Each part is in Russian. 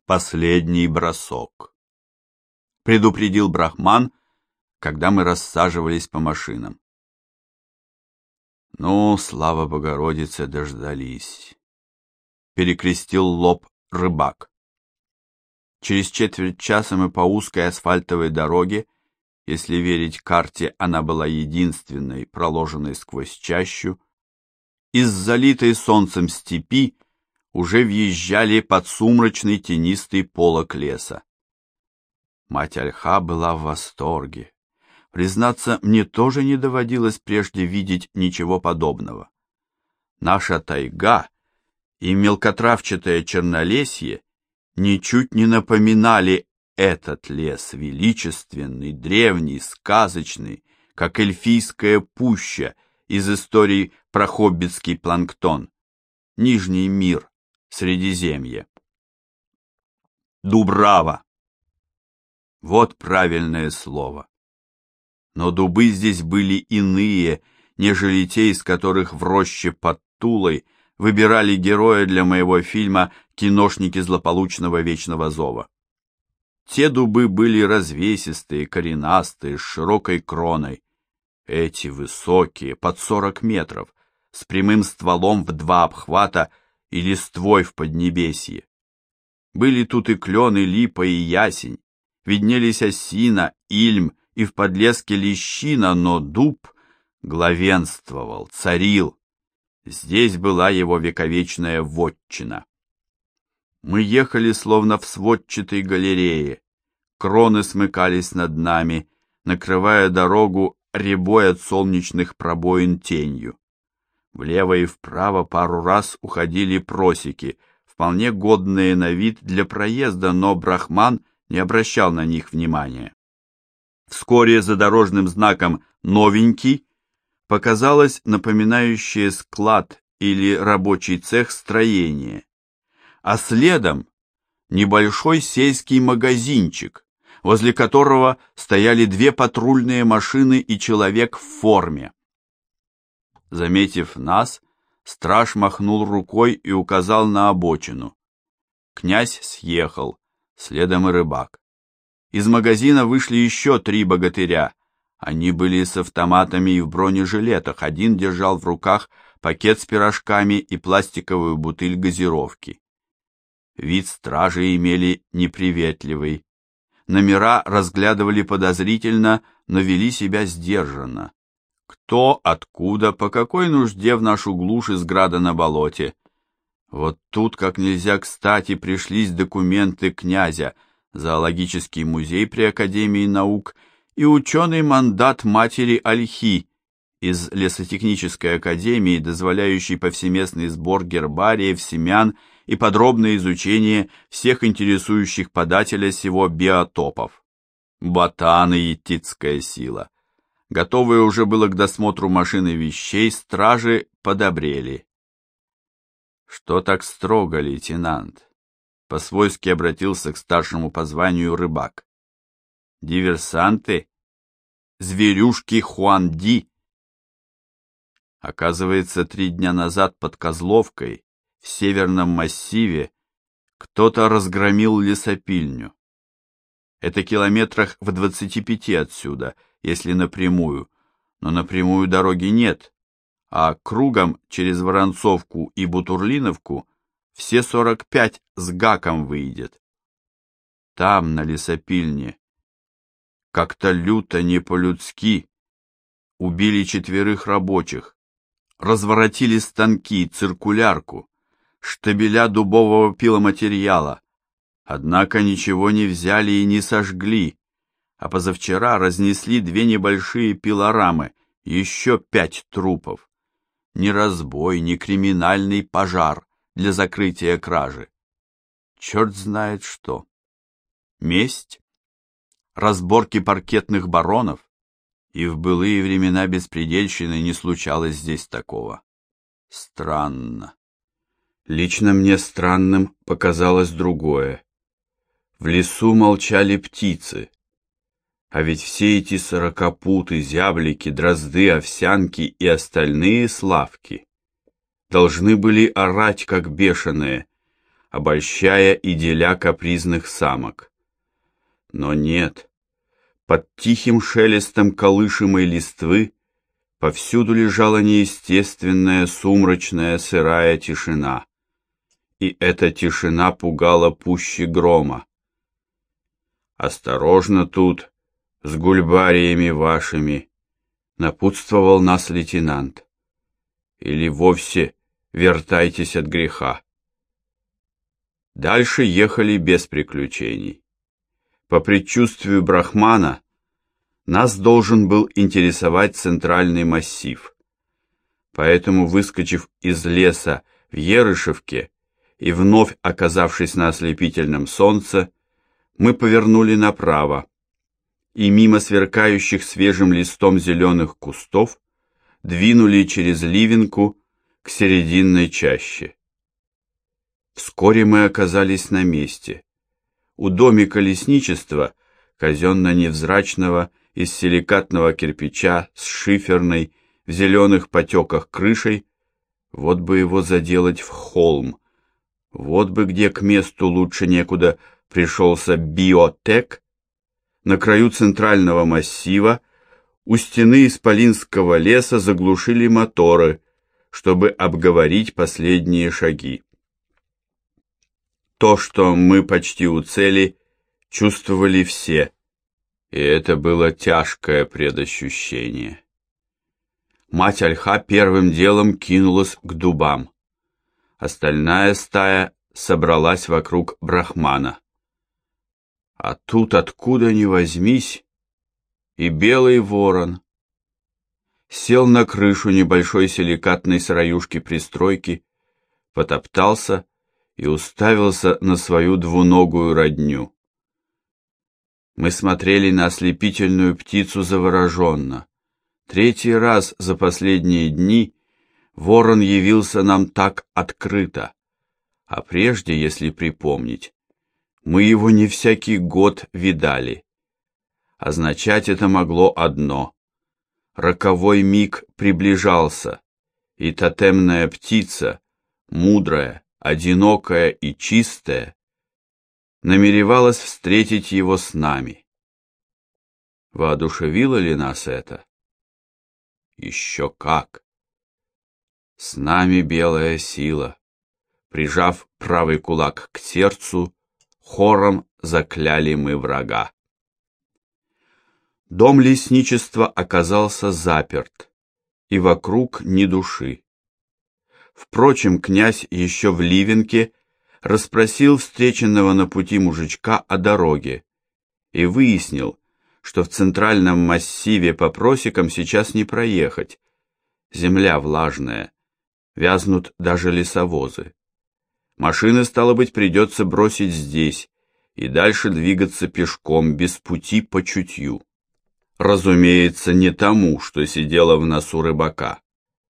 Последний бросок, предупредил Брахман, когда мы рассаживались по машинам. Ну, слава Богородице, дождались. Перекрестил лоб Рыбак. Через четверть часа мы по узкой асфальтовой дороге, если верить карте, она была единственной, проложенной сквозь чащу, из залитой солнцем степи уже въезжали под сумрачный тенистый полог леса. Мать Ольха была в восторге. Признаться, мне тоже не доводилось прежде видеть ничего подобного. Наша тайга и мелкотравчатое чернолесье ничуть не напоминали этот лес, величественный, древний, сказочный, как эльфийская пуща из историй про хоббитский планктон, Нижний мир, Средиземье. Дубрава. Вот правильное слово. Но дубы здесь были иные, нежели те, из которых в роще под Тулой выбирали героя для моего фильма «Киношники злополучного вечного зова». Те дубы были развесистые, коренастые, с широкой кроной. Эти высокие, под 40 метров, с прямым стволом в 2 обхвата и листвой в поднебесье. Были тут и клен, и липа, и ясень, виднелись осина, ильм и в подлеске лещина, но дуб главенствовал, царил. Здесь была его вековечная вотчина. Мы ехали словно в сводчатой галерее. Кроны смыкались над нами, накрывая дорогу рябой от солнечных пробоин тенью. Влево и вправо пару раз уходили просеки, вполне годные на вид для проезда, но Брахман не обращал на них внимания. Вскоре за дорожным знаком «Новенький» показалось напоминающее склад или рабочий цех строение, а следом небольшой сельский магазинчик, возле которого стояли 2 патрульные машины и человек в форме. Заметив нас, страж махнул рукой и указал на обочину. Князь съехал, следом и Рыбак. Из магазина вышли еще 3 богатыря. Они были с автоматами и в бронежилетах. Один держал в руках пакет с пирожками и пластиковую бутыль газировки. Вид стражи имели неприветливый. Номера разглядывали подозрительно, но вели себя сдержанно. Кто, откуда, по какой нужде в нашу глушь из града на болоте? Вот тут как нельзя кстати пришлись документы князя, зоологический музей при Академии наук и ученый мандат матери Ольхи из лесотехнической академии, дозволяющий повсеместный сбор гербариев, семян и подробное изучение всех интересующих подателя сего биотопов. Ботаны и етицкая сила. Готовые уже было к досмотру машины вещей, стражи подобрели. «Что так строго, лейтенант?» По-свойски обратился к старшему по званию Рыбак. «Диверсанты? Зверюшки Хуанди?» Оказывается, 3 дня назад под Козловкой, в северном массиве, кто-то разгромил лесопильню. Это километрах в 25 отсюда, если напрямую, но напрямую дороги нет, а кругом через Воронцовку и Бутурлиновку все 45 с гаком выйдет. Там, на лесопильне, как-то люто не по-людски убили 4 рабочих, разворотили станки, циркулярку, штабеля дубового пиломатериала, однако ничего не взяли и не сожгли, а позавчера разнесли 2 небольшие пилорамы, еще 5 трупов. Ни разбой, ни криминальный пожар для закрытия кражи. Черт знает что. Месть? Разборки паркетных баронов? И в былые времена беспредельщины не случалось здесь такого. Странно. Лично мне странным показалось другое. В лесу молчали птицы. А ведь все эти сорокопуты, зяблики, дрозды, овсянки и остальные славки должны были орать, как бешеные, обольщая и деля капризных самок. Но нет, под тихим шелестом колышемой листвы повсюду лежала неестественная, сумрачная, сырая тишина. И эта тишина пугала пуще грома. «Осторожно тут, с гульбариями вашими», — напутствовал нас лейтенант. «Или вовсе вертайтесь от греха». Дальше ехали без приключений. По предчувствию Брахмана, нас должен был интересовать центральный массив. Поэтому, выскочив из леса в Ерышевке и вновь оказавшись на ослепительном солнце, мы повернули направо и мимо сверкающих свежим листом зеленых кустов двинули через Ливенку к серединной чаще. Вскоре мы оказались на месте. У домика лесничества, казенно-невзрачного, из силикатного кирпича с шиферной в зеленых потеках крышей, вот бы его заделать в холм, вот бы где к месту лучше некуда пришелся биотек, на краю центрального массива у стены исполинского леса заглушили моторы, чтобы обговорить последние шаги. То, что мы почти у цели, чувствовали все, и это было тяжкое предощущение. Мать Ольха первым делом кинулась к дубам. Остальная стая собралась вокруг Брахмана. А тут, откуда ни возьмись, и белый ворон. Сел на крышу небольшой силикатной сыроюшки-пристройки, потоптался и уставился на свою двуногую родню. Мы смотрели на ослепительную птицу завороженно. Третий раз за последние дни ворон явился нам так открыто, а прежде, если припомнить, мы его не всякий год видали. Означать это могло одно: роковой миг приближался, и тотемная птица, мудрая, одинокая и чистая, намеревалась встретить его с нами. Воодушевило ли нас это? Еще как! С нами белая сила. Прижав правый кулак к сердцу, хором закляли мы врага. Дом лесничества оказался заперт, и вокруг ни души. Впрочем, князь еще в Ливенке расспросил встреченного на пути мужичка о дороге и выяснил, что в центральном массиве по просекам сейчас не проехать. Земля влажная, вязнут даже лесовозы. Машины, стало быть, придется бросить здесь и дальше двигаться пешком, без пути по чутью. Разумеется, не тому, что сидело в носу рыбака.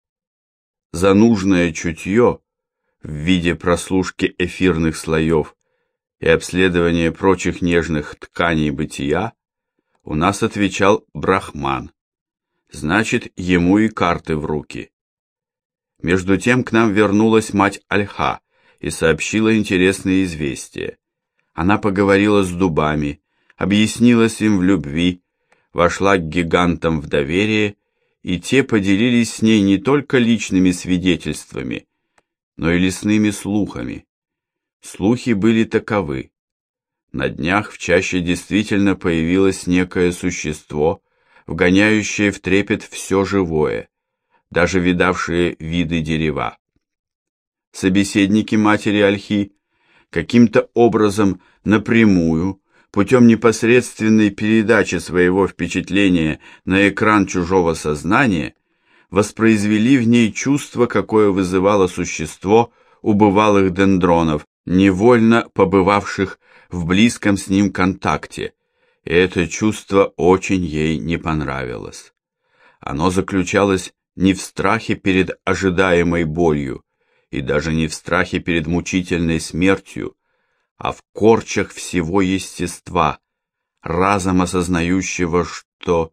За нужное чутье в виде прослушки эфирных слоев и обследования прочих нежных тканей бытия у нас отвечал Брахман. Значит, ему и карты в руки. Между тем к нам вернулась мать Ольха и сообщила интересные известия. Она поговорила с дубами, объяснилась им в любви, вошла к гигантам в доверие, и те поделились с ней не только личными свидетельствами, но и лесными слухами. Слухи были таковы. На днях в чаще действительно появилось некое существо, вгоняющее в трепет все живое, даже видавшие виды дерева. Собеседники матери Ольхи каким-то образом напрямую, путем непосредственной передачи своего впечатления на экран чужого сознания, воспроизвели в ней чувство, какое вызывало существо у бывалых дендронов, невольно побывавших в близком с ним контакте, и это чувство очень ей не понравилось. Оно заключалось не в страхе перед ожидаемой болью, и даже не в страхе перед мучительной смертью, а в корчах всего естества, разом осознающего, что,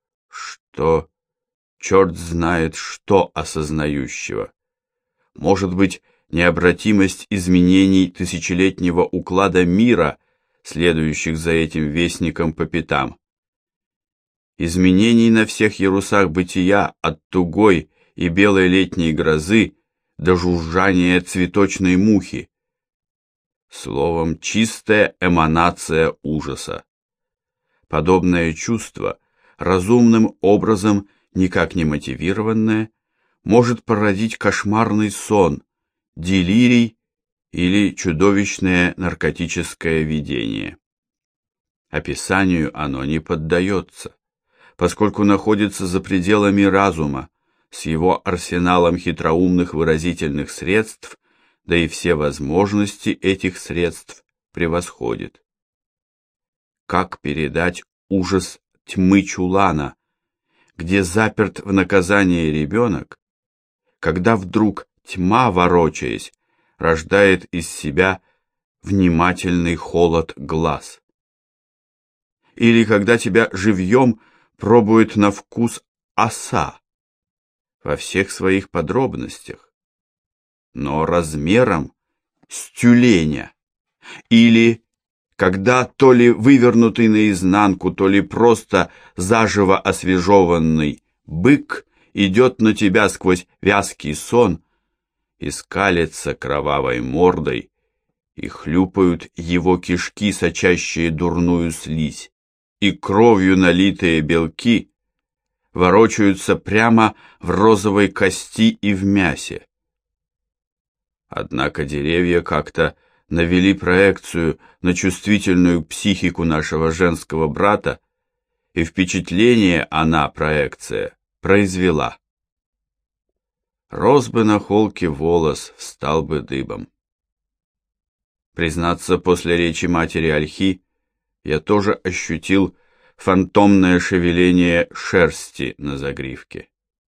черт знает что осознающего. Может быть, необратимость изменений тысячелетнего уклада мира, следующих за этим вестником по пятам. Изменений на всех ярусах бытия, от тугой и белой летней грозы до жужжания цветочной мухи. Словом, чистая эманация ужаса. Подобное чувство, разумным образом никак не мотивированное, может породить кошмарный сон, делирий или чудовищное наркотическое видение. Описанию оно не поддается, поскольку находится за пределами разума, с его арсеналом хитроумных выразительных средств, да и все возможности этих средств превосходит. Как передать ужас тьмы чулана, где заперт в наказание ребенок, когда вдруг тьма, ворочаясь, рождает из себя внимательный холод глаз? Или когда тебя живьем пробует на вкус оса во всех своих подробностях, но размером с тюленя? Или когда то ли вывернутый наизнанку, то ли просто заживо освежеванный бык идет на тебя сквозь вязкий сон и скалится кровавой мордой, и хлюпают его кишки, сочащие дурную слизь, и кровью налитые белки ворочаются прямо в розовой кости и в мясе. Однако деревья как-то навели проекцию на чувствительную психику нашего женского брата, и впечатление она, проекция, произвела. Рос бы на холке волос, встал бы дыбом. Признаться, после речи матери Ольхи я тоже ощутил фантомное шевеление шерсти на загривке.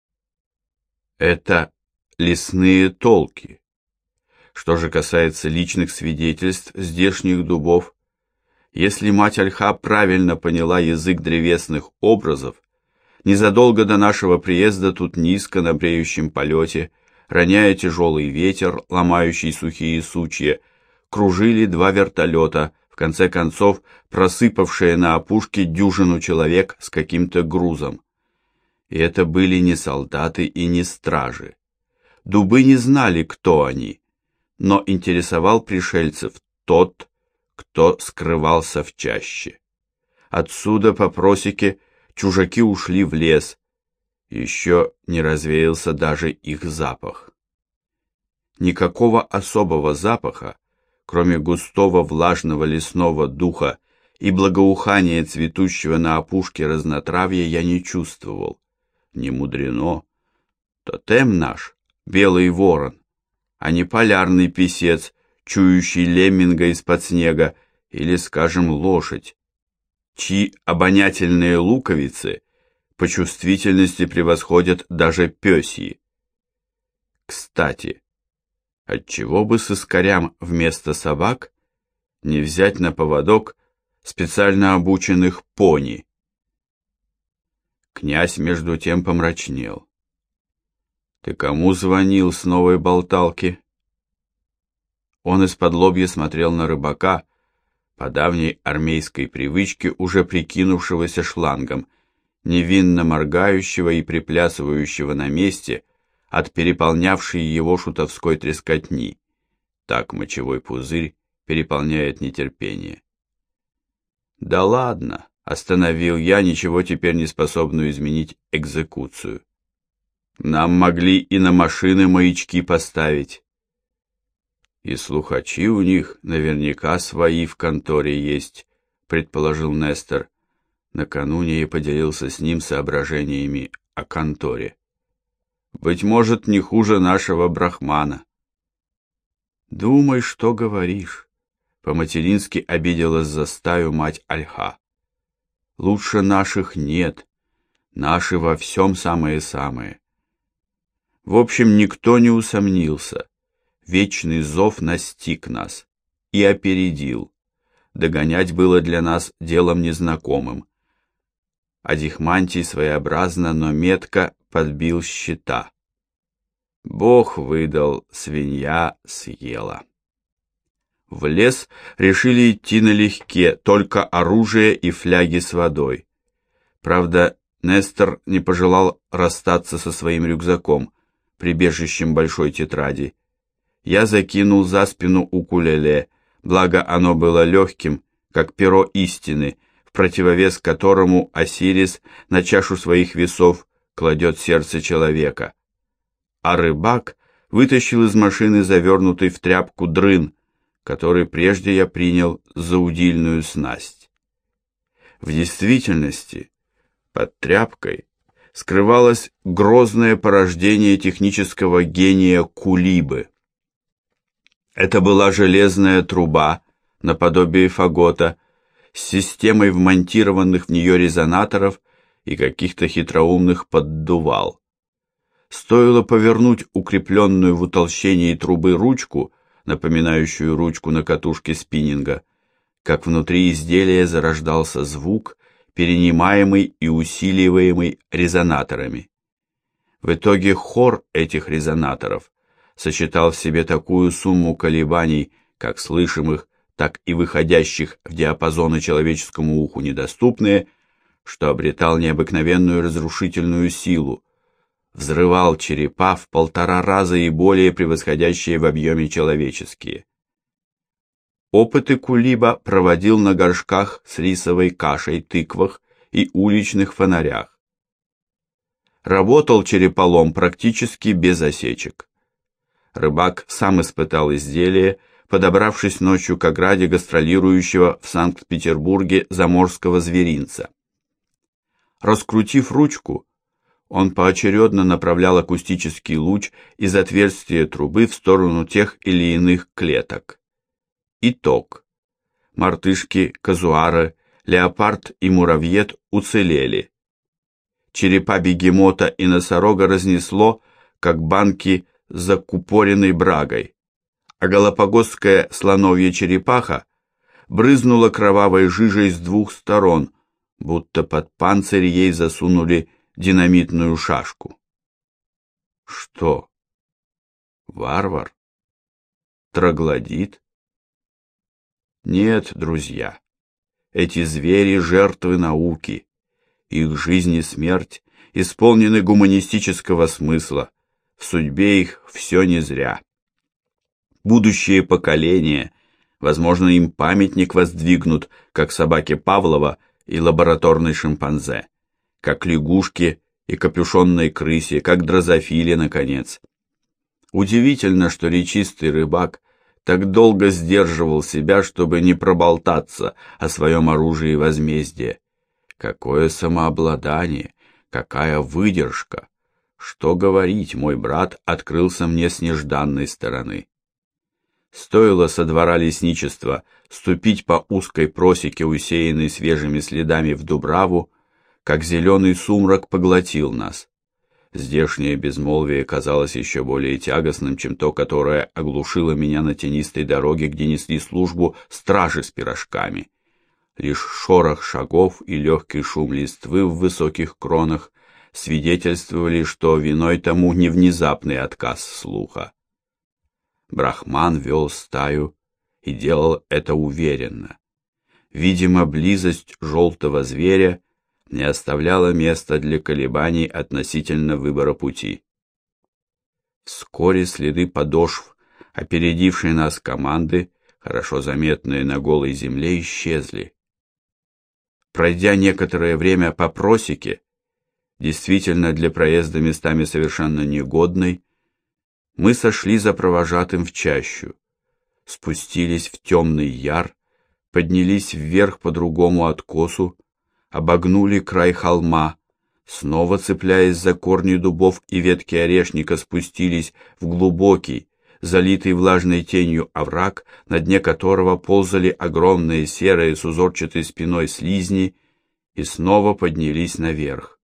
Это лесные толки. Что же касается личных свидетельств здешних дубов, если мать Ольха правильно поняла язык древесных образов, незадолго до нашего приезда тут низко на бреющем полете, роняя тяжелый ветер, ломающий сухие сучья, кружили два вертолета, в конце концов просыпавшие на опушке дюжину человек с каким-то грузом. И это были не солдаты и не стражи. Дубы не знали, кто они, но интересовал пришельцев тот, кто скрывался в чаще. Отсюда по просеке чужаки ушли в лес, еще не развеялся даже их запах. Никакого особого запаха, кроме густого влажного лесного духа и благоухания цветущего на опушке разнотравья, я не чувствовал. Не мудрено. Тотем наш — белый ворон, а не полярный писец, чующий лемминга из-под снега, или, скажем, лошадь, чьи обонятельные луковицы по чувствительности превосходят даже пёсьи. Кстати, отчего бы сыскарям вместо собак не взять на поводок специально обученных пони? Князь между тем помрачнел. «Ты кому звонил с новой болталки?» Он из-подлобья смотрел на рыбака, по давней армейской привычке уже прикинувшегося шлангом, невинно моргающего и приплясывающего на месте от переполнявшей его шутовской трескотни. Так мочевой пузырь переполняет нетерпение. «Да ладно!» — остановил я ничего теперь не способную изменить экзекуцию. «Нам могли и на машины маячки поставить. И слухачи у них наверняка свои в конторе есть», — предположил Нестор. Накануне я поделился с ним соображениями о конторе. «Быть может, не хуже нашего брахмана». «Думай, что говоришь», — по-матерински обиделась за стаю мать Ольха. «Лучше наших нет, наши во всем самые-самые». В общем, никто не усомнился. Вечный зов настиг нас и опередил. Догонять было для нас делом незнакомым. Адихмантий своеобразно, но метко подбил щита. Бог выдал, свинья съела. В лес решили идти налегке, только оружие и фляги с водой. Правда, Нестор не пожелал расстаться со своим рюкзаком, прибежищем большой тетради. Я закинул за спину укулеле, благо оно было легким, как перо истины, в противовес которому Осирис на чашу своих весов кладет сердце человека. А рыбак вытащил из машины завернутый в тряпку дрын, который прежде я принял за удильную снасть. В действительности, под тряпкой скрывалось грозное порождение технического гения Кулибы. Это была железная труба, наподобие фагота, с системой вмонтированных в нее резонаторов и каких-то хитроумных поддувал. Стоило повернуть укрепленную в утолщении трубы ручку, напоминающую ручку на катушке спиннинга, как внутри изделия зарождался звук, перенимаемый и усиливаемый резонаторами. В итоге хор этих резонаторов сочетал в себе такую сумму колебаний, как слышимых, так и выходящих в диапазоны человеческому уху недоступные, что обретал необыкновенную разрушительную силу, взрывал черепа в 1,5 раза и более превосходящие в объеме человеческие. Опыты Кулиба проводил на горшках с рисовой кашей, тыквах и уличных фонарях. Работал череполом практически без осечек. Рыбак сам испытал изделие, подобравшись ночью к ограде гастролирующего в Санкт-Петербурге заморского зверинца. Раскрутив ручку, он поочередно направлял акустический луч из отверстия трубы в сторону тех или иных клеток. Итог. Мартышки, казуары, леопард и муравьед уцелели. Черепа бегемота и носорога разнесло, как банки с закупоренной брагой, а галапагосская слоновья черепаха брызнула кровавой жижей с 2 сторон, будто под панцирь ей засунули динамитную шашку. Что? Варвар? Троглодит? Нет, друзья, эти звери — жертвы науки. Их жизнь и смерть исполнены гуманистического смысла, в судьбе их все не зря. Будущие поколения, возможно, им памятник воздвигнут, как собаке Павлова и лабораторной шимпанзе, как лягушке и капюшонной крысе, как дрозофиле, наконец. Удивительно, что речистый рыбак так долго сдерживал себя, чтобы не проболтаться о своем оружии возмездия. Какое самообладание, какая выдержка! Что говорить, мой брат открылся мне с нежданной стороны. Стоило со двора лесничества ступить по узкой просеке, усеянной свежими следами в Дубраву, как зеленый сумрак поглотил нас. Здешнее безмолвие казалось еще более тягостным, чем то, которое оглушило меня на тенистой дороге, где несли службу стражи с пирожками. Лишь шорох шагов и легкий шум листвы в высоких кронах свидетельствовали, что виной тому не внезапный отказ слуха. Брахман вел стаю и делал это уверенно. Видимо, близость желтого зверя не оставляла места для колебаний относительно выбора пути. Вскоре следы подошв, опередившей нас команды, хорошо заметные на голой земле, исчезли. Пройдя некоторое время по просеке, действительно для проезда местами совершенно негодной, мы сошли за провожатым в чащу, спустились в темный яр, поднялись вверх по другому откосу, обогнули край холма, снова цепляясь за корни дубов и ветки орешника, спустились в глубокий, залитый влажной тенью овраг, на дне которого ползали огромные серые с узорчатой спиной слизни, и снова поднялись наверх.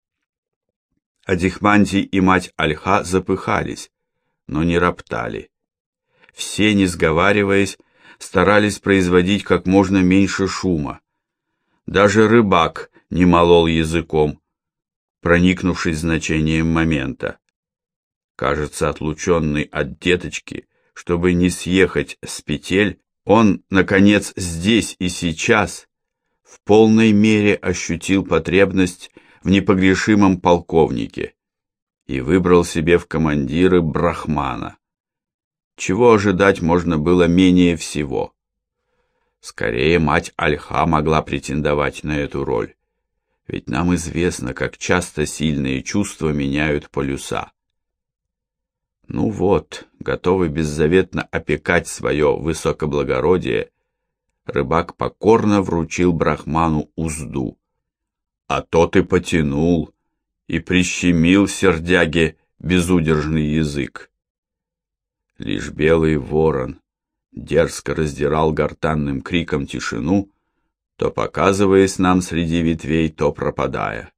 Адихманти и мать Альха запыхались, но не роптали. Все, не сговариваясь, старались производить как можно меньше шума. Даже рыбак не молол языком, проникнувшись значением момента. Кажется, отлученный от деточки, чтобы не съехать с петель, он, наконец, здесь и сейчас в полной мере ощутил потребность в непогрешимом полковнике и выбрал себе в командиры Брахмана. Чего ожидать можно было менее всего. Скорее, мать Ольха могла претендовать на эту роль, ведь нам известно, как часто сильные чувства меняют полюса. Ну вот, готовый беззаветно опекать свое высокоблагородие, рыбак покорно вручил Брахману узду, а тот и потянул, и прищемил сердяге безудержный язык. Лишь белый ворон дерзко раздирал гортанным криком тишину, то показываясь нам среди ветвей, то пропадая.